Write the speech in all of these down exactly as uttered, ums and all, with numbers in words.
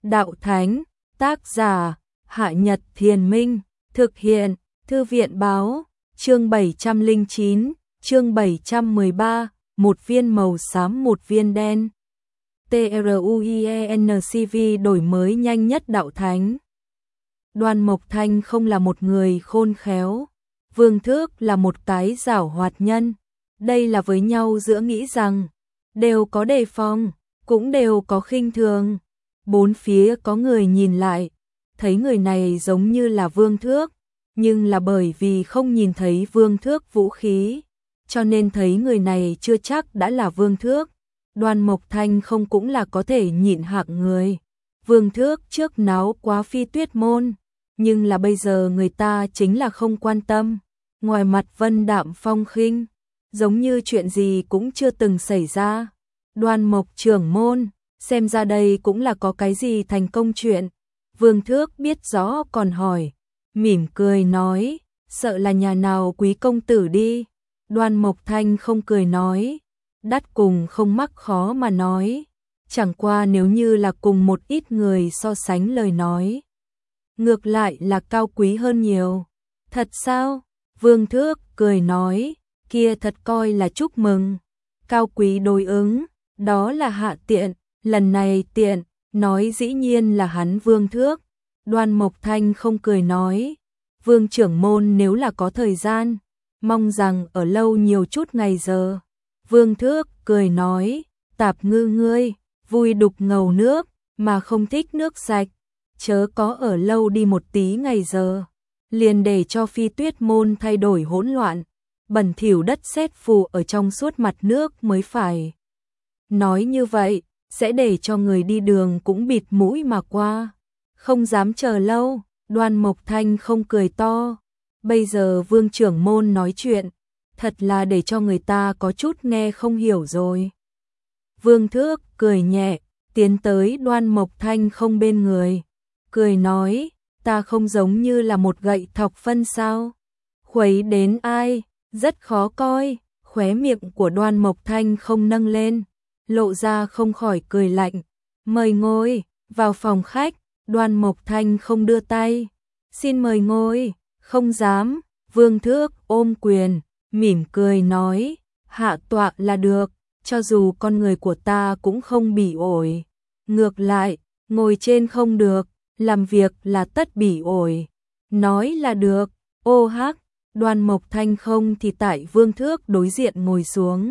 Đạo Thánh, tác giả, Hạ Nhật Thiền Minh, thực hiện, Thư viện Báo, chương bảy trăm lẻ chín, chương bảy trăm mười ba, một viên màu xám một viên đen. TRUIENCV đổi mới nhanh nhất Đạo Thánh. Đoan Mộc Thanh không là một người khôn khéo, Vương Thước là một cái giảo hoạt nhân. Đây là với nhau giữa nghĩ rằng đều có đề phòng, cũng đều có khinh thường. Bốn phía có người nhìn lại, thấy người này giống như là Vương Thước, nhưng là bởi vì không nhìn thấy Vương Thước vũ khí, cho nên thấy người này chưa chắc đã là Vương Thước. Đoan Mộc Thanh không cũng là có thể nhịn hạng người. Vương Thước trước náo quá Phi Tuyết môn, nhưng là bây giờ người ta chính là không quan tâm. Ngoài mặt vân đạm phong khinh, giống như chuyện gì cũng chưa từng xảy ra. Đoan Mộc trưởng môn, xem ra đây cũng là có cái gì thành công chuyện. Vương Thước biết rõ còn hỏi, mỉm cười nói, sợ là nhà nào quý công tử đi. Đoan Mộc Thanh không cười nói, đắt cùng không mắc khó mà nói, chẳng qua nếu như là cùng một ít người so sánh lời nói, ngược lại là cao quý hơn nhiều. Thật sao? Vương Thước cười nói, kia thật coi là chúc mừng. Cao quý đối ứng, đó là Hạ Tiện, lần này Tiện, nói dĩ nhiên là hắn Vương Thước. Đoan Mộc Thanh không cười nói, Vương trưởng môn nếu là có thời gian, mong rằng ở lâu nhiều chút ngày giờ. Vương Thước cười nói, tạp ngư ngươi, vui đục ngầu nước, mà không thích nước sạch, chớ có ở lâu đi một tí ngày giờ, liền để cho Phi Tuyết môn thay đổi hỗn loạn, bẩn thỉu đất sét phù ở trong suốt mặt nước mới phải. Nói như vậy, sẽ để cho người đi đường cũng bịt mũi mà qua, không dám chờ lâu. Đoan Mộc Thanh không cười to, bây giờ Vương trưởng môn nói chuyện, thật là để cho người ta có chút nghe không hiểu rồi. Vương Thước cười nhẹ, tiến tới Đoan Mộc Thanh không bên người, cười nói, ta không giống như là một gậy thọc phân sao? Khuấy đến ai, rất khó coi. Khóe miệng của Đoan Mộc Thanh không nâng lên, lộ ra không khỏi cười lạnh. Mời ngồi, vào phòng khách. Đoan Mộc Thanh không đưa tay, xin mời ngồi. Không dám. Vương Thước ôm quyền, mỉm cười nói, hạ tọa là được, cho dù con người của ta cũng không bỉ ổi. Ngược lại, ngồi trên không được, làm việc là tất bỉ ổi. Nói là được. Ô hắc. Đoan Mộc Thanh không thì tại Vương Thước đối diện ngồi xuống,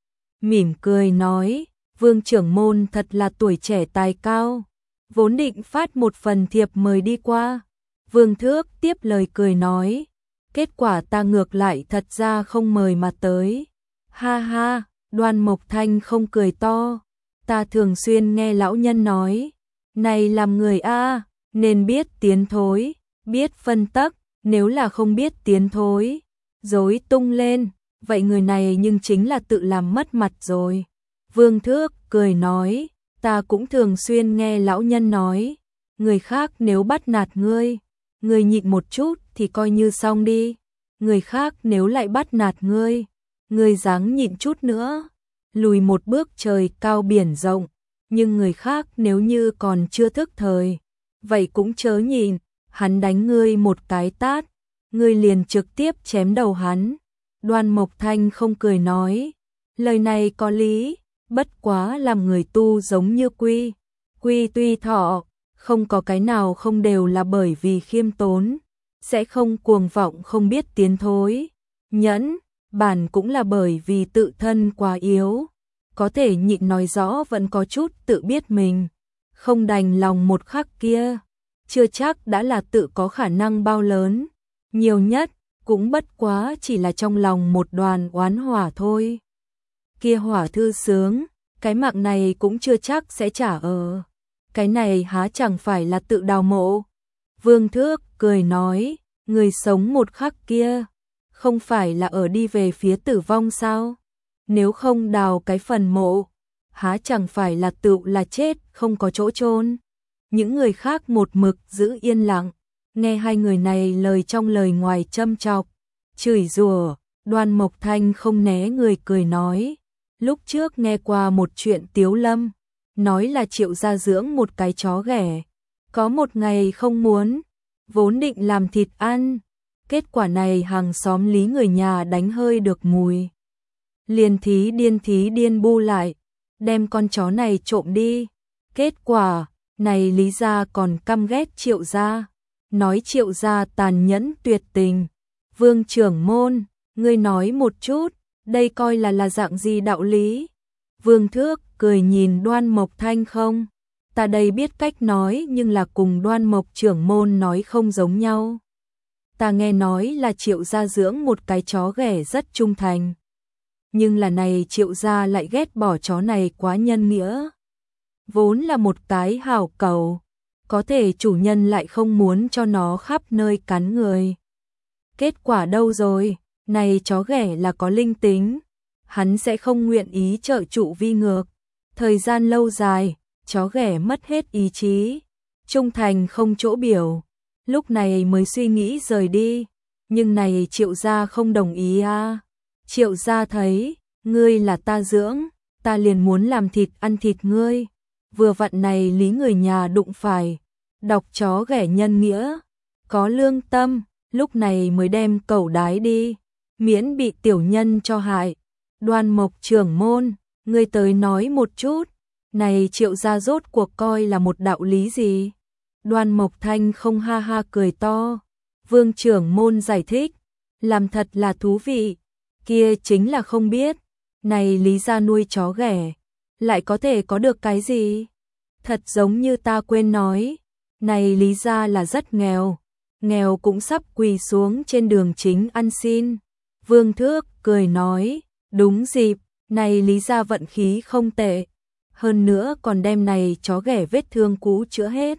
mỉm cười nói, Vương trưởng môn thật là tuổi trẻ tài cao, vốn định phát một phần thiệp mời đi qua. Vương Thước tiếp lời cười nói, kết quả ta ngược lại thật ra không mời mà tới. Ha ha. Đoan Mộc Thanh không cười to, ta thường xuyên nghe lão nhân nói, này làm người a, nên biết tiến thối, biết phân tắc, nếu là không biết tiến thối, dối tung lên, vậy người này nhưng chính là tự làm mất mặt rồi. Vương Thước cười nói, ta cũng thường xuyên nghe lão nhân nói, người khác nếu bắt nạt ngươi, ngươi nhịn một chút thì coi như xong đi. Người khác nếu lại bắt nạt ngươi, ngươi ráng nhịn chút nữa, lùi một bước trời cao biển rộng. Nhưng người khác nếu như còn chưa thức thời, vậy cũng chớ nhịn, hắn đánh ngươi một cái tát, ngươi liền trực tiếp chém đầu hắn. Đoan Mộc Thanh không cười nói, lời này có lý, bất quá làm người tu giống như quy, quy tuy thọ, không có cái nào không đều là bởi vì khiêm tốn, sẽ không cuồng vọng không biết tiến thối. Nhẫn, bản cũng là bởi vì tự thân quá yếu, có thể nhịn nói rõ vẫn có chút tự biết mình, không đành lòng một khắc kia, chưa chắc đã là tự có khả năng bao lớn, nhiều nhất cũng bất quá chỉ là trong lòng một đoàn oán hỏa thôi. Kia hỏa thư sướng, cái mạng này cũng chưa chắc sẽ trả ở, cái này há chẳng phải là tự đào mộ. Vương Thước cười nói, người sống một khắc kia, không phải là ở đi về phía tử vong sao? Nếu không đào cái phần mộ, há chẳng phải là tự là chết không có chỗ chôn. Những người khác một mực giữ yên lặng, nghe hai người này lời trong lời ngoài châm chọc, chửi rủa. Đoan Mộc Thanh không né người cười nói, lúc trước nghe qua một chuyện Tiếu Lâm, nói là Triệu gia dưỡng một cái chó ghẻ. Có một ngày không muốn, vốn định làm thịt ăn, kết quả này hàng xóm Lý người nhà đánh hơi được mùi. Liền thí điên thí điên bu lại, đem con chó này trộm đi. Kết quả, này Lý gia còn căm ghét Triệu gia, nói Triệu gia tàn nhẫn tuyệt tình. Vương trưởng môn, ngươi nói một chút, đây coi là là dạng gì đạo lý? Vương Thước cười nhìn Đoan Mộc Thanh không? Ta đây biết cách nói nhưng là cùng Đoan Mộc trưởng môn nói không giống nhau. Ta nghe nói là Triệu gia dưỡng một cái chó ghẻ rất trung thành. Nhưng là này Triệu gia lại ghét bỏ chó này quá nhân nghĩa. Vốn là một cái hảo cầu, có thể chủ nhân lại không muốn cho nó khắp nơi cắn người. Kết quả đâu rồi, này chó ghẻ là có linh tính, hắn sẽ không nguyện ý trợ trụ vi ngược. Thời gian lâu dài, chó ghẻ mất hết ý chí, trung thành không chỗ biểu, lúc này mới suy nghĩ rời đi. Nhưng này Triệu gia không đồng ý à. Triệu gia thấy, ngươi là ta dưỡng, ta liền muốn làm thịt ăn thịt ngươi. Vừa vặn này Lý người nhà đụng phải, đọc chó ghẻ nhân nghĩa, có lương tâm, lúc này mới đem cẩu đái đi, miễn bị tiểu nhân cho hại. Đoan Mộc trưởng môn, ngươi tới nói một chút, này Triệu gia rốt cuộc coi là một đạo lý gì? Đoan Mộc Thanh không ha ha cười to. Vương trưởng môn giải thích, làm thật là thú vị, kia chính là không biết, này Lý gia nuôi chó ghẻ, lại có thể có được cái gì? Thật giống như ta quên nói, này Lý gia là rất nghèo, nghèo cũng sắp quỳ xuống trên đường chính ăn xin. Vương Thước cười nói, đúng dịp, này Lý gia vận khí không tệ, hơn nữa còn đem này chó ghẻ vết thương cũ chữa hết.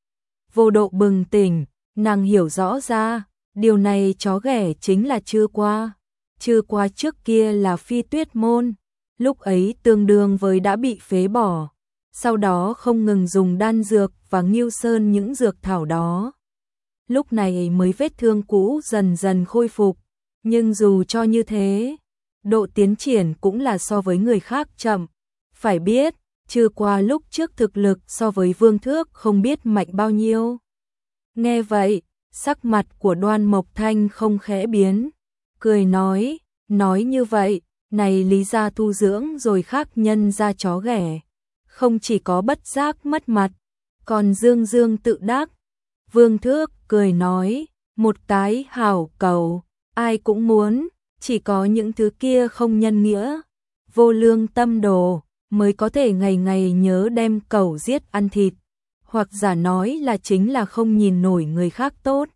Vô Độ bừng tỉnh, nàng hiểu rõ ra, điều này chó ghẻ chính là Trư Qua. Trư Qua trước kia là Phi Tuyết môn, lúc ấy tương đương với đã bị phế bỏ, sau đó không ngừng dùng đan dược và Ngưu Sơn những dược thảo đó. Lúc này mới vết thương cũ dần dần khôi phục, nhưng dù cho như thế, độ tiến triển cũng là so với người khác chậm. Phải biết, Trư Qua lúc trước thực lực so với Vương Thước không biết mạnh bao nhiêu. Nghe vậy, sắc mặt của Đoan Mộc Thanh không khẽ biến, cười nói, nói như vậy, này Lý gia tu dưỡng rồi khác nhân ra chó ghẻ, không chỉ có bất giác mất mặt, còn dương dương tự đắc. Vương Thước cười nói, một cái hảo cầu, ai cũng muốn, chỉ có những thứ kia không nhân nghĩa, vô lương tâm đồ, mới có thể ngày ngày nhớ đem cẩu giết ăn thịt, hoặc giả nói là chính là không nhìn nổi người khác tốt.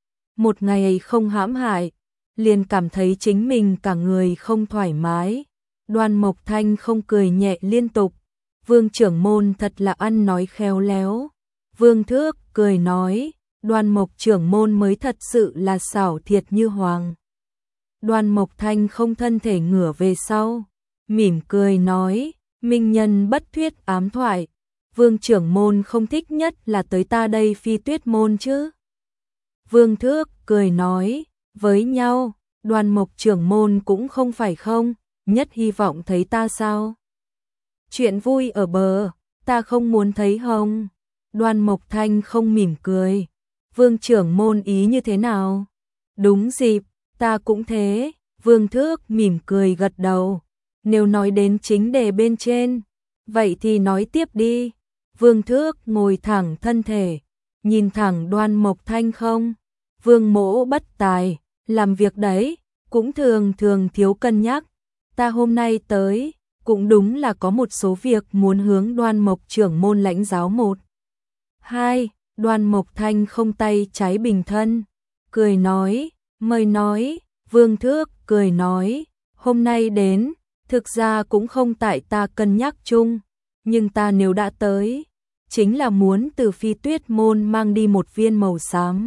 Một ngày không hãm hại, liền cảm thấy chính mình cả người không thoải mái. Đoan Mộc Thanh không cười nhẹ liên tục, Vương trưởng môn thật là ăn nói khéo léo. Vương Thước cười nói, Đoan Mộc trưởng môn mới thật sự là xảo thiệt như hoàng. Đoan Mộc Thanh không thân thể ngửa về sau, mỉm cười nói, minh nhân bất thuyết ám thoại, Vương trưởng môn không thích nhất là tới ta đây Phi Tuyết môn chứ? Vương Thước cười nói, với nhau, Đoan Mộc trưởng môn cũng không phải không, nhất hy vọng thấy ta sao? Chuyện vui ở bờ, ta không muốn thấy hông. Đoan Mộc Thanh không mỉm cười, Vương trưởng môn ý như thế nào? Đúng dịp, ta cũng thế. Vương Thước mỉm cười gật đầu. Nếu nói đến chính đề bên trên, vậy thì nói tiếp đi. Vương Thước ngồi thẳng thân thể, nhìn thẳng Đoan Mộc Thanh không? Vương mỗ bất tài, làm việc đấy, cũng thường thường thiếu cân nhắc. Ta hôm nay tới, cũng đúng là có một số việc muốn hướng Đoan Mộc trưởng môn lãnh giáo một. Hai, Đoan Mộc Thanh không tay trái bình thân, cười nói, mời nói. Vương Thước cười nói, hôm nay đến, thực ra cũng không tại ta cân nhắc chung, nhưng ta nếu đã tới, chính là muốn từ Phi Tuyết môn mang đi một viên màu xám.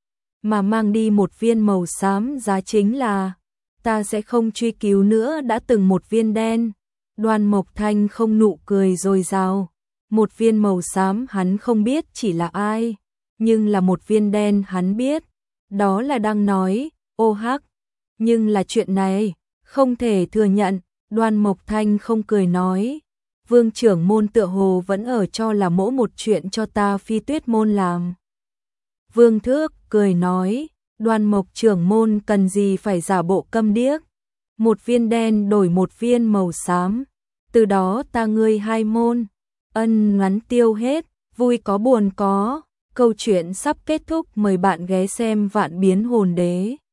Mà mang đi một viên màu xám giá chính là, ta sẽ không truy cứu nữa đã từng một viên đen. Đoan Mộc Thanh không nụ cười dồi dào, một viên màu xám hắn không biết chỉ là ai, nhưng là một viên đen hắn biết, đó là đang nói, ô hắc. Nhưng là chuyện này, không thể thừa nhận, Đoan Mộc Thanh không cười nói, Vương trưởng môn tựa hồ vẫn ở cho là mỗ một chuyện cho ta Phi Tuyết môn làm. Vương Thước cười nói, Đoan Mộc trưởng môn cần gì phải giả bộ câm điếc. Một viên đen đổi một viên màu xám, từ đó ta ngươi hai môn, ân ngắn tiêu hết, vui có buồn có. Câu chuyện sắp kết thúc, mời bạn ghé xem Vạn Biến Hồn Đế.